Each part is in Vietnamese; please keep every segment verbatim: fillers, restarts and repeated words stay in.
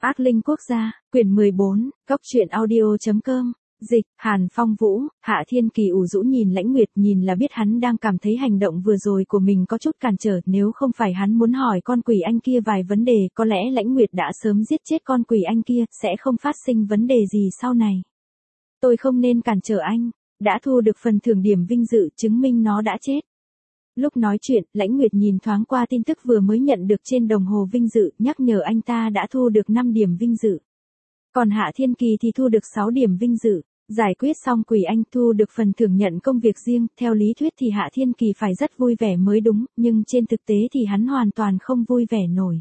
Ác linh quốc gia, quyển mười bốn, góc truyện audio.com, dịch, Hàn Phong Vũ. Hạ Thiên Kỳ ủ rũ nhìn Lãnh Nguyệt, nhìn là biết hắn đang cảm thấy hành động vừa rồi của mình có chút cản trở, nếu không phải hắn muốn hỏi con quỷ anh kia vài vấn đề, có lẽ Lãnh Nguyệt đã sớm giết chết con quỷ anh kia, sẽ không phát sinh vấn đề gì sau này. Tôi không nên cản trở anh, đã thu được phần thưởng điểm vinh dự, chứng minh nó đã chết. Lúc nói chuyện, Lãnh Nguyệt nhìn thoáng qua tin tức vừa mới nhận được trên đồng hồ vinh dự, nhắc nhở anh ta đã thu được năm điểm vinh dự. Còn Hạ Thiên Kỳ thì thu được sáu điểm vinh dự, giải quyết xong quỷ anh thu được phần thưởng nhận công việc riêng, theo lý thuyết thì Hạ Thiên Kỳ phải rất vui vẻ mới đúng, nhưng trên thực tế thì hắn hoàn toàn không vui vẻ nổi.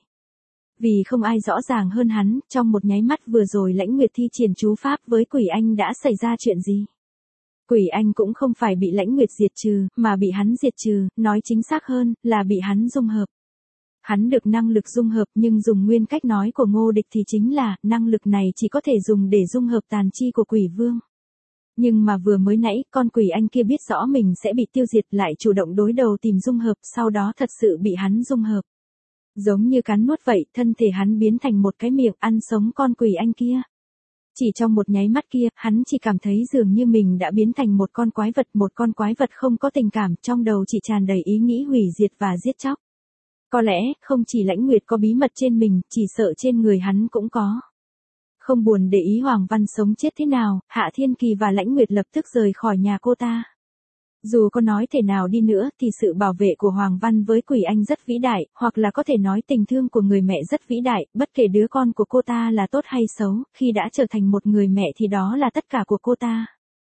Vì không ai rõ ràng hơn hắn, trong một nháy mắt vừa rồi Lãnh Nguyệt thi triển chú pháp với quỷ anh đã xảy ra chuyện gì? Quỷ anh cũng không phải bị Lãnh Nguyệt diệt trừ, mà bị hắn diệt trừ, nói chính xác hơn, là bị hắn dung hợp. Hắn được năng lực dung hợp nhưng dùng nguyên cách nói của Ngô Địch thì chính là, năng lực này chỉ có thể dùng để dung hợp tàn chi của quỷ vương. Nhưng mà vừa mới nãy, con quỷ anh kia biết rõ mình sẽ bị tiêu diệt lại chủ động đối đầu tìm dung hợp, sau đó thật sự bị hắn dung hợp. Giống như cắn nuốt vậy, thân thể hắn biến thành một cái miệng ăn sống con quỷ anh kia. Chỉ trong một nháy mắt kia, hắn chỉ cảm thấy dường như mình đã biến thành một con quái vật, một con quái vật không có tình cảm, trong đầu chỉ tràn đầy ý nghĩ hủy diệt và giết chóc. Có lẽ, không chỉ Lãnh Nguyệt có bí mật trên mình, chỉ sợ trên người hắn cũng có. Không buồn để ý Hoàng Văn sống chết thế nào, Hạ Thiên Kỳ và Lãnh Nguyệt lập tức rời khỏi nhà cô ta. Dù có nói thể nào đi nữa, thì sự bảo vệ của Hoàng Văn với quỷ anh rất vĩ đại, hoặc là có thể nói tình thương của người mẹ rất vĩ đại, bất kể đứa con của cô ta là tốt hay xấu, khi đã trở thành một người mẹ thì đó là tất cả của cô ta.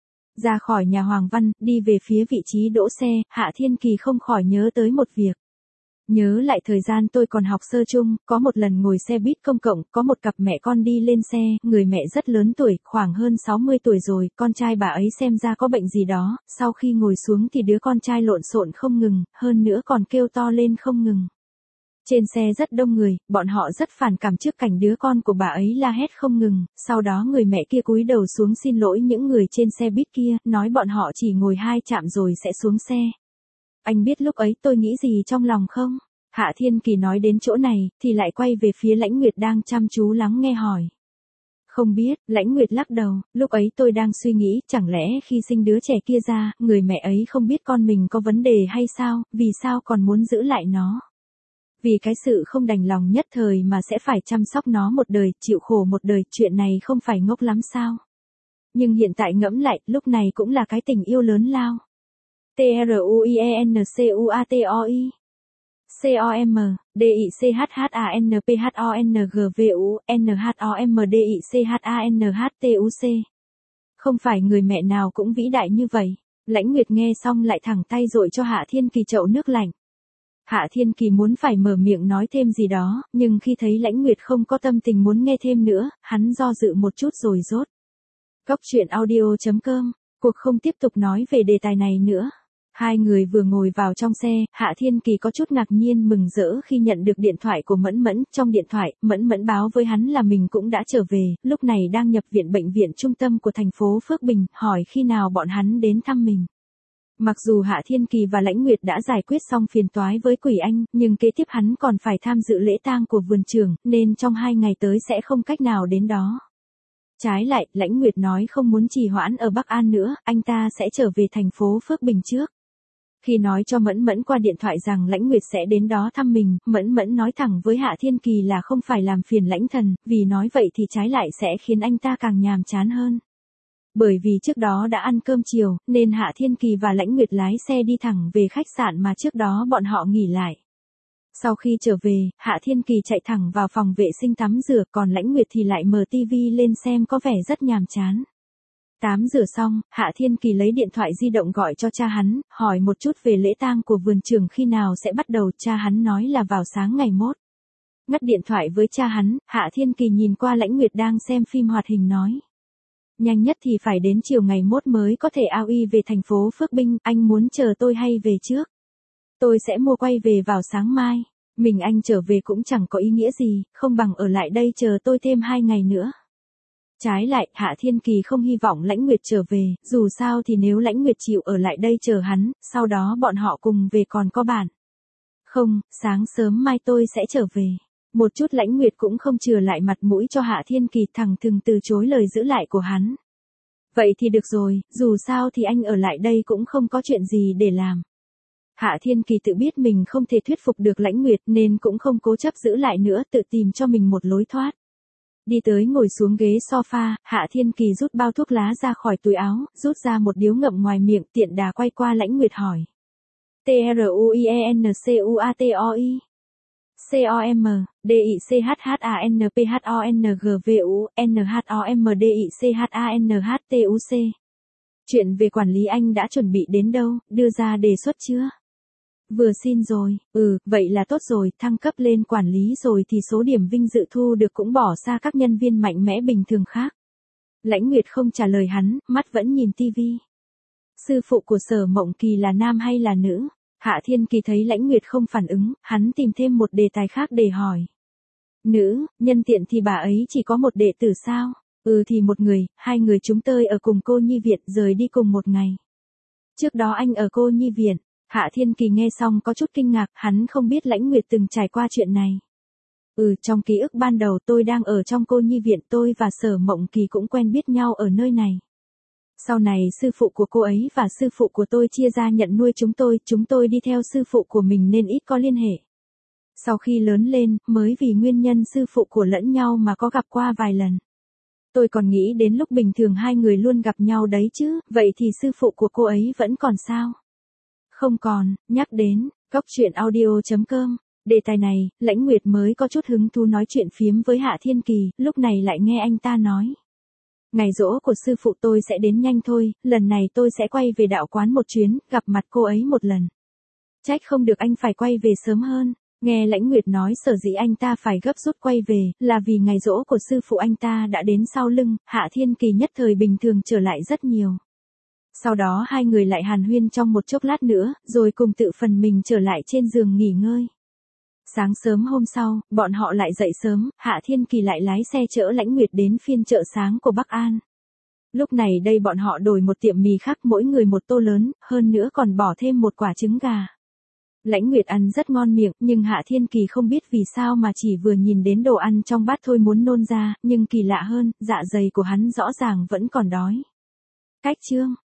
Ra khỏi nhà Hoàng Văn, đi về phía vị trí đỗ xe, Hạ Thiên Kỳ không khỏi nhớ tới một việc. Nhớ lại thời gian tôi còn học sơ chung, có một lần ngồi xe buýt công cộng, có một cặp mẹ con đi lên xe, người mẹ rất lớn tuổi, khoảng hơn sáu mươi tuổi rồi, con trai bà ấy xem ra có bệnh gì đó, sau khi ngồi xuống thì đứa con trai lộn xộn không ngừng, hơn nữa còn kêu to lên không ngừng. Trên xe rất đông người, bọn họ rất phản cảm trước cảnh đứa con của bà ấy la hét không ngừng, sau đó người mẹ kia cúi đầu xuống xin lỗi những người trên xe buýt kia, nói bọn họ chỉ ngồi hai chạm rồi sẽ xuống xe. Anh biết lúc ấy tôi nghĩ gì trong lòng không? Hạ Thiên Kỳ nói đến chỗ này, thì lại quay về phía Lãnh Nguyệt đang chăm chú lắng nghe hỏi. Không biết, Lãnh Nguyệt lắc đầu, lúc ấy tôi đang suy nghĩ, chẳng lẽ khi sinh đứa trẻ kia ra, người mẹ ấy không biết con mình có vấn đề hay sao, vì sao còn muốn giữ lại nó? Vì cái sự không đành lòng nhất thời mà sẽ phải chăm sóc nó một đời, chịu khổ một đời, chuyện này không phải ngốc lắm sao? Nhưng hiện tại ngẫm lại, lúc này cũng là cái tình yêu lớn lao. T R U I E N C U A T O I C O M, D I C H H A N P H O N G V U, N H O M D I C H A N H T U C. Không phải người mẹ nào cũng vĩ đại như vậy. Lãnh Nguyệt nghe xong lại thẳng tay dội cho Hạ Thiên Kỳ chậu nước lạnh. Hạ Thiên Kỳ muốn phải mở miệng nói thêm gì đó, nhưng khi thấy Lãnh Nguyệt không có tâm tình muốn nghe thêm nữa, hắn do dự một chút rồi rốt. Góc truyện audio.com, cuộc không tiếp tục nói về đề tài này nữa. Hai người vừa ngồi vào trong xe, Hạ Thiên Kỳ có chút ngạc nhiên mừng rỡ khi nhận được điện thoại của Mẫn Mẫn, trong điện thoại, Mẫn Mẫn báo với hắn là mình cũng đã trở về, lúc này đang nhập viện bệnh viện trung tâm của thành phố Phước Bình, hỏi khi nào bọn hắn đến thăm mình. Mặc dù Hạ Thiên Kỳ và Lãnh Nguyệt đã giải quyết xong phiền toái với quỷ anh, nhưng kế tiếp hắn còn phải tham dự lễ tang của vườn trưởng, nên trong hai ngày tới sẽ không cách nào đến đó. Trái lại, Lãnh Nguyệt nói không muốn trì hoãn ở Bắc An nữa, anh ta sẽ trở về thành phố Phước Bình trước. Khi nói cho Mẫn Mẫn qua điện thoại rằng Lãnh Nguyệt sẽ đến đó thăm mình, Mẫn Mẫn nói thẳng với Hạ Thiên Kỳ là không phải làm phiền Lãnh Thần, vì nói vậy thì trái lại sẽ khiến anh ta càng nhàm chán hơn. Bởi vì trước đó đã ăn cơm chiều, nên Hạ Thiên Kỳ và Lãnh Nguyệt lái xe đi thẳng về khách sạn mà trước đó bọn họ nghỉ lại. Sau khi trở về, Hạ Thiên Kỳ chạy thẳng vào phòng vệ sinh tắm rửa, còn Lãnh Nguyệt thì lại mở tivi lên xem có vẻ rất nhàm chán. Tắm rửa xong, Hạ Thiên Kỳ lấy điện thoại di động gọi cho cha hắn, hỏi một chút về lễ tang của vườn trưởng khi nào sẽ bắt đầu, cha hắn nói là vào sáng ngày mốt. Ngắt điện thoại với cha hắn, Hạ Thiên Kỳ nhìn qua Lãnh Nguyệt đang xem phim hoạt hình nói. Nhanh nhất thì phải đến chiều ngày mốt mới có thể ao y về thành phố Phước Bình, anh muốn chờ tôi hay về trước? Tôi sẽ mua quay về vào sáng mai, mình anh trở về cũng chẳng có ý nghĩa gì, không bằng ở lại đây chờ tôi thêm hai ngày nữa. Trái lại, Hạ Thiên Kỳ không hy vọng Lãnh Nguyệt trở về, dù sao thì nếu Lãnh Nguyệt chịu ở lại đây chờ hắn, sau đó bọn họ cùng về còn có bạn. Không, sáng sớm mai tôi sẽ trở về. Một chút Lãnh Nguyệt cũng không chừa lại mặt mũi cho Hạ Thiên Kỳ, thẳng thừng từ chối lời giữ lại của hắn. Vậy thì được rồi, dù sao thì anh ở lại đây cũng không có chuyện gì để làm. Hạ Thiên Kỳ tự biết mình không thể thuyết phục được Lãnh Nguyệt nên cũng không cố chấp giữ lại nữa, tự tìm cho mình một lối thoát. Đi tới ngồi xuống ghế sofa, Hạ Thiên Kỳ rút bao thuốc lá ra khỏi túi áo, rút ra một điếu ngậm ngoài miệng, tiện đà quay qua Lãnh Nguyệt hỏi. T R U I E N C U A T O I C O M, D I C H H A N P H O N G V U, N H O M D I C H A N H T U C. Chuyện về quản lý anh đã chuẩn bị đến đâu, đưa ra đề xuất chưa? Vừa xin rồi, ừ, vậy là tốt rồi, thăng cấp lên quản lý rồi thì số điểm vinh dự thu được cũng bỏ xa các nhân viên mạnh mẽ bình thường khác. Lãnh Nguyệt không trả lời hắn, mắt vẫn nhìn tivi. Sư phụ của Sở Mộng Kỳ là nam hay là nữ? Hạ Thiên Kỳ thấy Lãnh Nguyệt không phản ứng, hắn tìm thêm một đề tài khác để hỏi. Nữ, nhân tiện thì bà ấy chỉ có một đệ tử sao? Ừ thì một người, hai người chúng tôi ở cùng cô nhi viện, rời đi cùng một ngày. Trước đó anh ở cô nhi viện. Hạ Thiên Kỳ nghe xong có chút kinh ngạc, hắn không biết Lãnh Nguyệt từng trải qua chuyện này. Ừ, trong ký ức ban đầu tôi đang ở trong cô nhi viện, tôi và Sở Mộng Kỳ cũng quen biết nhau ở nơi này. Sau này sư phụ của cô ấy và sư phụ của tôi chia ra nhận nuôi chúng tôi, chúng tôi đi theo sư phụ của mình nên ít có liên hệ. Sau khi lớn lên, mới vì nguyên nhân sư phụ của lẫn nhau mà có gặp qua vài lần. Tôi còn nghĩ đến lúc bình thường hai người luôn gặp nhau đấy chứ, vậy thì sư phụ của cô ấy vẫn còn sao? Không còn, nhắc đến, cóc truyện audio chấm com. Đề tài này, Lãnh Nguyệt mới có chút hứng thú nói chuyện phiếm với Hạ Thiên Kỳ, lúc này lại nghe anh ta nói. Ngày giỗ của sư phụ tôi sẽ đến nhanh thôi, lần này tôi sẽ quay về đạo quán một chuyến, gặp mặt cô ấy một lần. Trách không được anh phải quay về sớm hơn. Nghe Lãnh Nguyệt nói sở dĩ anh ta phải gấp rút quay về, là vì ngày giỗ của sư phụ anh ta đã đến sau lưng, Hạ Thiên Kỳ nhất thời bình thường trở lại rất nhiều. Sau đó hai người lại hàn huyên trong một chốc lát nữa, rồi cùng tự phần mình trở lại trên giường nghỉ ngơi. Sáng sớm hôm sau, bọn họ lại dậy sớm, Hạ Thiên Kỳ lại lái xe chở Lãnh Nguyệt đến phiên chợ sáng của Bắc An. Lúc này đây bọn họ đổi một tiệm mì khác, mỗi người một tô lớn, hơn nữa còn bỏ thêm một quả trứng gà. Lãnh Nguyệt ăn rất ngon miệng, nhưng Hạ Thiên Kỳ không biết vì sao mà chỉ vừa nhìn đến đồ ăn trong bát thôi muốn nôn ra, nhưng kỳ lạ hơn, dạ dày của hắn rõ ràng vẫn còn đói. Cách chương